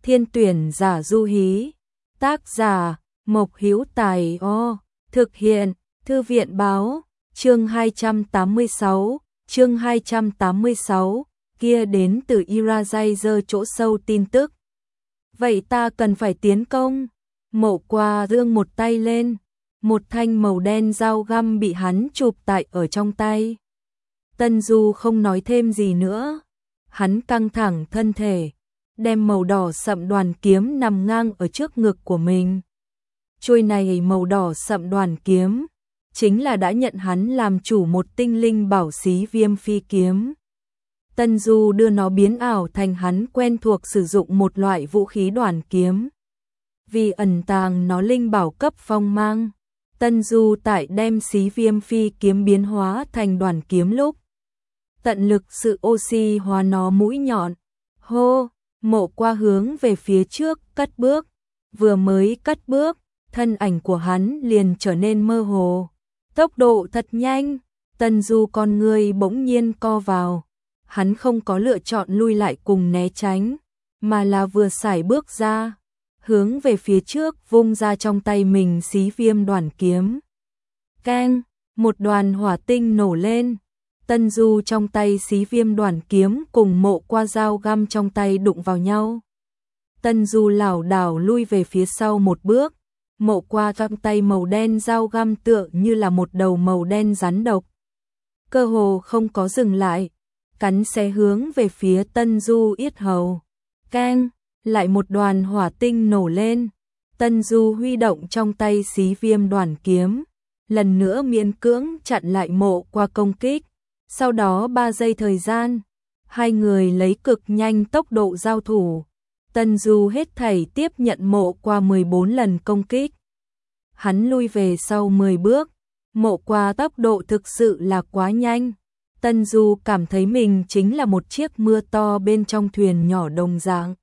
Thiên tuyển giả Du Hí. Tác giả Mộc Hữu Tài. Thực hiện Thư viện báo. Chương 286, kia đến từ Iragizer chỗ sâu tin tức. Vậy ta cần phải tiến công. Mộ Qua giương một tay lên, một thanh màu đen dao găm bị hắn chụp tại ở trong tay. Tân Du không nói thêm gì nữa, hắn căng thẳng thân thể, đem màu đỏ sậm đoàn kiếm nằm ngang ở trước ngực của mình. Chuôi này màu đỏ sậm đoàn kiếm chính là đã nhận hắn làm chủ một tinh linh bảo xí viêm phi kiếm. Tân Du đưa nó biến ảo thành hắn quen thuộc sử dụng một loại vũ khí đoàn kiếm. Vì ẩn tàng nó linh bảo cấp phong mang, Tân Du tại đem xí viêm phi kiếm biến hóa thành đoàn kiếm lúc, tận lực sự oxy hóa nó mũi nhọn. Hô, Mộ Qua hướng về phía trước cất bước, vừa mới cất bước, thân ảnh của hắn liền trở nên mơ hồ. Tốc độ thật nhanh, Tân Du con người bỗng nhiên co vào. Hắn không có lựa chọn lui lại cùng né tránh, mà là vừa sải bước ra, hướng về phía trước vung ra trong tay mình xí viêm đoàn kiếm. Keng, một đoàn hỏa tinh nổ lên. Tân Du trong tay xí viêm đoàn kiếm cùng Mộ Qua dao găm trong tay đụng vào nhau. Tân Du lảo đảo lui về phía sau một bước. Mộ Qua trong tay màu đen dao găm tựa như là một đầu màu đen rắn độc, cơ hồ không có dừng lại, cắn xé hướng về phía Tân Du yết hầu. Keng, lại một đoàn hỏa tinh nổ lên. Tân Du huy động trong tay xí viêm đoàn kiếm, lần nữa miễn cưỡng chặn lại Mộ Qua công kích. Sau đó 3 giây thời gian, hai người lấy cực nhanh tốc độ giao thủ. Tân Du hết thảy tiếp nhận Mộ Qua 14 lần công kích. Hắn lui về sau 10 bước, Mộ Qua tốc độ thực sự là quá nhanh. Tân Du cảm thấy mình chính là một chiếc mưa to bên trong thuyền nhỏ đồng dạng,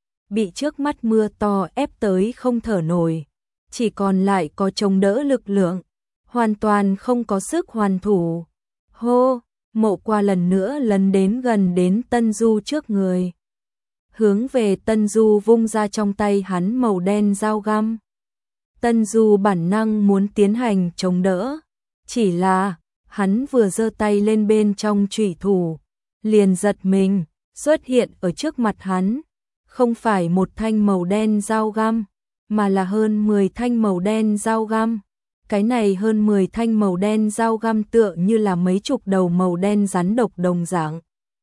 bị trước mắt mưa to ép tới không thở nổi, chỉ còn lại có chống đỡ lực lượng, hoàn toàn không có sức hoàn thủ. Hô, Mộ Qua lần nữa lấn đến gần đến Tân Du trước người, hướng về Tân Du vung ra trong tay hắn màu đen dao găm. Tân Du bản năng muốn tiến hành chống đỡ, chỉ là hắn vừa giơ tay lên bên trong chủy thủ, liền giật mình, xuất hiện ở trước mặt hắn, không phải một thanh màu đen dao găm, mà là hơn 10 thanh màu đen dao găm. Cái này hơn 10 thanh màu đen dao găm tựa như là mấy chục đầu màu đen rắn độc đồng dạng,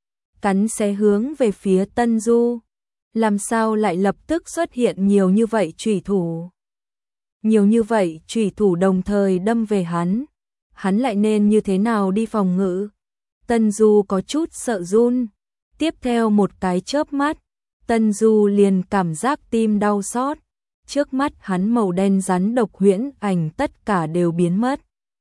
cắn xé hướng về phía Tân Du. Làm sao lại lập tức xuất hiện nhiều như vậy chủy thủ? Nhiều như vậy chủy thủ đồng thời đâm về hắn, hắn lại nên như thế nào đi phòng ngự? Tân Du có chút sợ run. Tiếp theo một cái chớp mắt, Tân Du liền cảm giác tim đau xót. Trước mắt hắn màu đen rắn độc huyễn ảnh tất cả đều biến mất.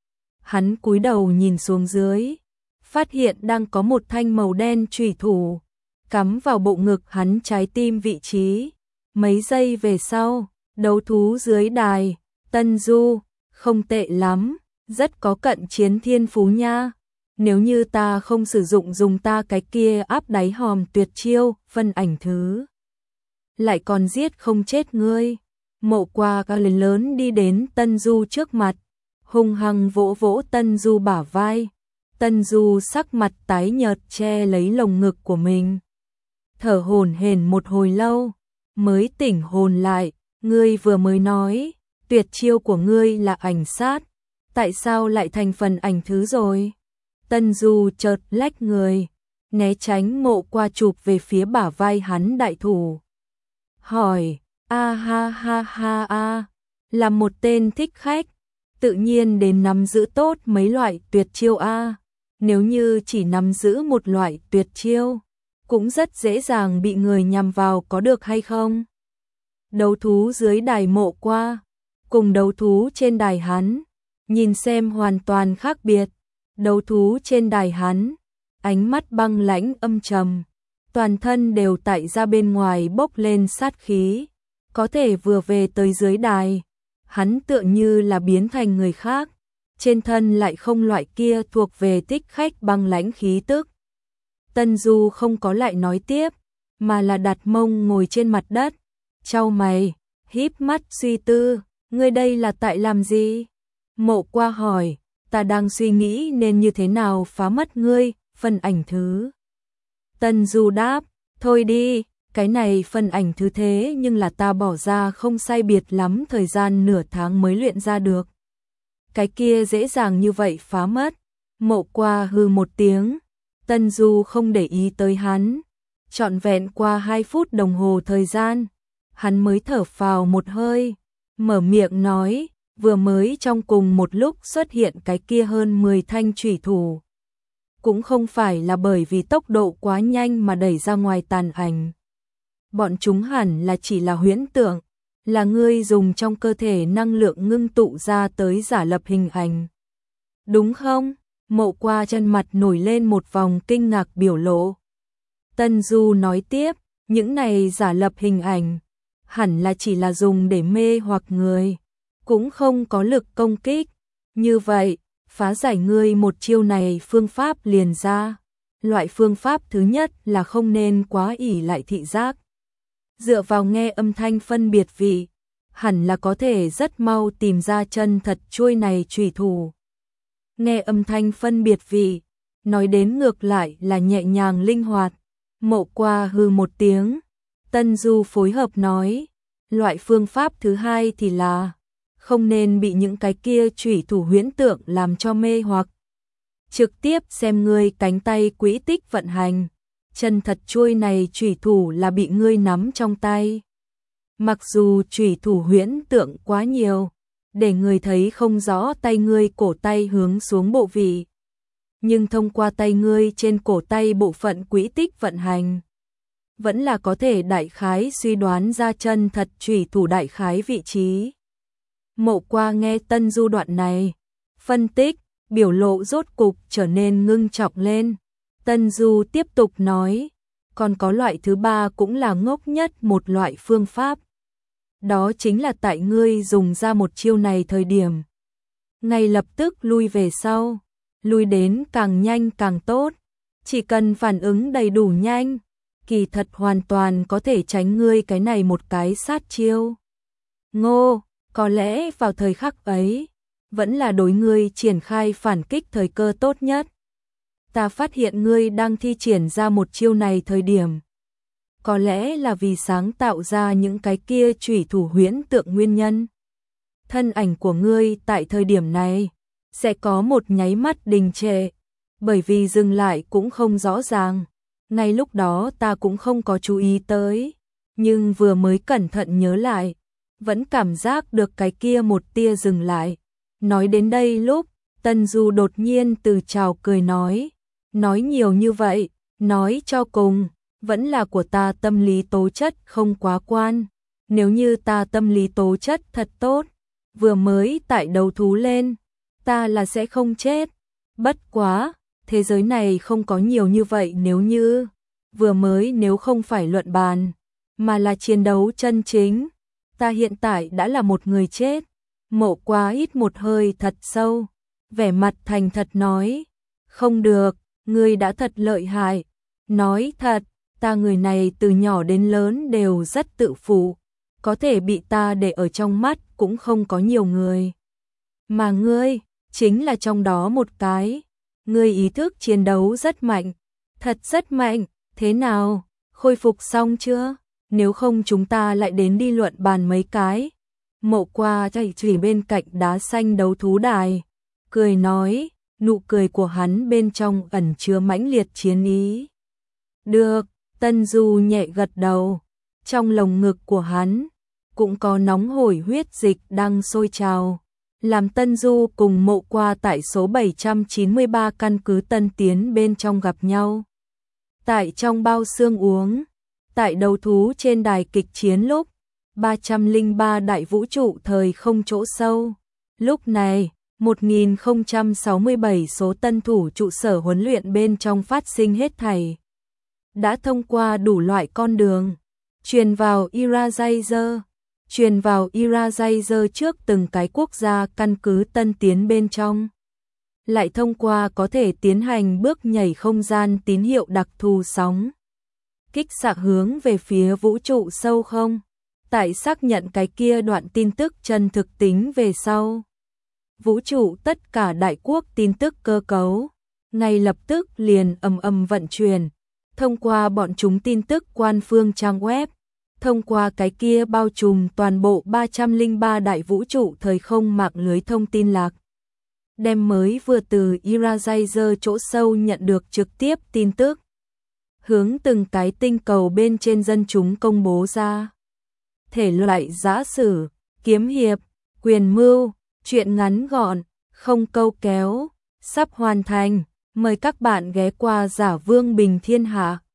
Hắn cúi đầu nhìn xuống dưới, phát hiện đang có một thanh màu đen chủy thủ cắm vào bộ ngực hắn trái tim vị trí. Mấy giây về sau, đấu thú dưới đài. Tân Du, không tệ lắm, rất có cận chiến thiên phú nha. Nếu như ta không sử dụng dùng ta cái kia áp đáy hòm tuyệt chiêu, phân ảnh thứ, lại còn giết không chết ngươi. Mộ Qua cao lớn lớn đi đến Tân Du trước mặt, hung hăng vỗ vỗ Tân Du bả vai. Tân Du sắc mặt tái nhợt che lấy lồng ngực của mình, thở hổn hển một hồi lâu, mới tỉnh hồn lại. Ngươi vừa mới nói, tuyệt chiêu của ngươi là ảnh sát, tại sao lại thành phần ảnh thứ rồi? Tân Du chợt lách người, né tránh Mộ Qua chụp về phía bả vai hắn đại thủ. Hỏi, a ha ha ha a, là một tên thích khách, tự nhiên đến nắm giữ tốt mấy loại tuyệt chiêu a. Nếu như chỉ nắm giữ một loại tuyệt chiêu, cũng rất dễ dàng bị người nhằm vào có được hay không? Đấu thú dưới đài Mộ Qua cùng đấu thú trên đài hắn, nhìn xem hoàn toàn khác biệt. Đấu thú trên đài hắn, ánh mắt băng lãnh âm trầm, toàn thân đều tại ra bên ngoài bốc lên sát khí. Có thể vừa về tới dưới đài, hắn tựa như là biến thành người khác, trên thân lại không loại kia thuộc về thích khách băng lãnh khí tức. Tân Du không có lại nói tiếp, mà là đặt mông ngồi trên mặt đất, chau mày, híp mắt suy tư, ngươi đây là tại làm gì? Mộ Qua hỏi, ta đang suy nghĩ nên như thế nào phá mất ngươi, phân ảnh thứ. Tân Du đáp, thôi đi, cái này phân ảnh thứ thế nhưng là ta bỏ ra không sai biệt lắm thời gian nửa tháng mới luyện ra được. Cái kia dễ dàng như vậy phá mất. Mộ Qua hừ một tiếng, Tân Du không để ý tới hắn. Trọn vẹn qua 2 phút đồng hồ thời gian, hắn mới thở phào một hơi, mở miệng nói, vừa mới trong cùng một lúc xuất hiện cái kia hơn 10 thanh chủy thủ. Cũng không phải là bởi vì tốc độ quá nhanh mà đẩy ra ngoài tàn ảnh. Bọn chúng hẳn là chỉ là huyễn tượng, là ngươi dùng trong cơ thể năng lượng ngưng tụ ra tới giả lập hình ảnh. Đúng không? Mộ Qua chân mặt nổi lên một vòng kinh ngạc biểu lộ. Tân Du nói tiếp, những này giả lập hình ảnh, hẳn là chỉ là dùng để mê hoặc người, cũng không có lực công kích. Như vậy, phá giải ngươi một chiêu này phương pháp liền ra. Loại phương pháp thứ nhất là không nên quá ỷ lại thị giác. Dựa vào nghe âm thanh phân biệt vị, hẳn là có thể rất mau tìm ra chân thật chuôi này chủy thủ. Nghe âm thanh phân biệt vị, nói đến ngược lại là nhẹ nhàng linh hoạt. Mộ Qua hừ một tiếng, Tân Du phối hợp nói, loại phương pháp thứ hai thì là không nên bị những cái kia chủy thủ huyễn tượng làm cho mê hoặc. Trực tiếp xem ngươi cánh tay quỹ tích vận hành, chân thật chuôi này chủy thủ là bị ngươi nắm trong tay. Mặc dù chủy thủ huyễn tượng quá nhiều, để người thấy không rõ tay ngươi cổ tay hướng xuống bộ vị, nhưng thông qua tay ngươi trên cổ tay bộ phận quỹ tích vận hành, vẫn là có thể đại khái suy đoán ra chân thật chủy thủ đại khái vị trí. Mộ Qua nghe Tân Du đoạn này, phân tích, biểu lộ rốt cục trở nên ngưng trọng lên. Tân Du tiếp tục nói, còn có loại thứ ba cũng là ngốc nhất một loại phương pháp. Đó chính là tại ngươi dùng ra một chiêu này thời điểm, ngay lập tức lui về sau, lui đến càng nhanh càng tốt. Chỉ cần phản ứng đầy đủ nhanh, kỳ thật hoàn toàn có thể tránh ngươi cái này một cái sát chiêu. Ngô, có lẽ vào thời khắc ấy, vẫn là đối ngươi triển khai phản kích thời cơ tốt nhất. Ta phát hiện ngươi đang thi triển ra một chiêu này thời điểm, có lẽ là vì sáng tạo ra những cái kia chủy thủ huyễn tượng nguyên nhân. Thân ảnh của ngươi tại thời điểm này sẽ có một nháy mắt đình trệ, bởi vì dừng lại cũng không rõ ràng. Ngay lúc đó ta cũng không có chú ý tới, nhưng vừa mới cẩn thận nhớ lại, vẫn cảm giác được cái kia một tia dừng lại. Nói đến đây lúc, Tân Du đột nhiên từ chào cười nói nhiều như vậy, nói cho cùng, vẫn là của ta tâm lý tố chất không quá quan. Nếu như ta tâm lý tố chất thật tốt, vừa mới tại đầu thú lên, ta là sẽ không chết. Bất quá, thế giới này không có nhiều như vậy nếu như, vừa mới nếu không phải luận bàn, mà là chiến đấu chân chính, ta hiện tại đã là một người chết. Mộ Qua hít một hơi thật sâu, vẻ mặt thành thật nói, không được, ngươi đã thật lợi hại. Nói thật, ta người này từ nhỏ đến lớn đều rất tự phụ, có thể bị ta để ở trong mắt cũng không có nhiều người. Mà ngươi, chính là trong đó một cái. Ngươi ý thức chiến đấu rất mạnh, thật rất mạnh. Thế nào, khôi phục xong chưa? Nếu không chúng ta lại đến đi luận bàn mấy cái. Mộ Qua chạy chỉ bên cạnh đá xanh đấu thú đài, cười nói, nụ cười của hắn bên trong ẩn chứa mãnh liệt chiến ý. Được, Tân Du nhẹ gật đầu, trong lồng ngực của hắn cũng có nóng hổi huyết dịch đang sôi trào, làm Tân Du cùng Mộ Qua tại số 793 căn cứ Tân Tiến bên trong gặp nhau. Tại trong bao xương uống, tại đấu thú trên đài kịch chiến lúc 303 đại vũ trụ thời không chỗ sâu. Lúc này, 1067 số tân thủ trụ sở huấn luyện bên trong phát sinh hết thảy. Đã thông qua đủ loại con đường, truyền vào Irajazer trước từng cái quốc gia căn cứ Tân Tiến bên trong. Lại thông qua có thể tiến hành bước nhảy không gian tín hiệu đặc thù sóng. Kích xạ hướng về phía vũ trụ sâu không. tại xác nhận cái kia đoạn tin tức chân thực tính về sau. Vũ trụ tất cả đại quốc tin tức cơ cấu, ngay lập tức liền ầm ầm vận chuyển, thông qua bọn chúng tin tức quan phương trang web, thông qua cái kia bao trùm toàn bộ 303 đại vũ trụ thời không mạng lưới thông tin lạc. Đem mới vừa từ Irajazer chỗ sâu nhận được trực tiếp tin tức, hướng từng cái tinh cầu bên trên dân chúng công bố ra. Thể loại giã sử, kiếm hiệp, quyền mưu, truyện ngắn gọn, không câu kéo, sắp hoàn thành. Mời các bạn ghé qua Giả Vương Bình Thiên Hạ.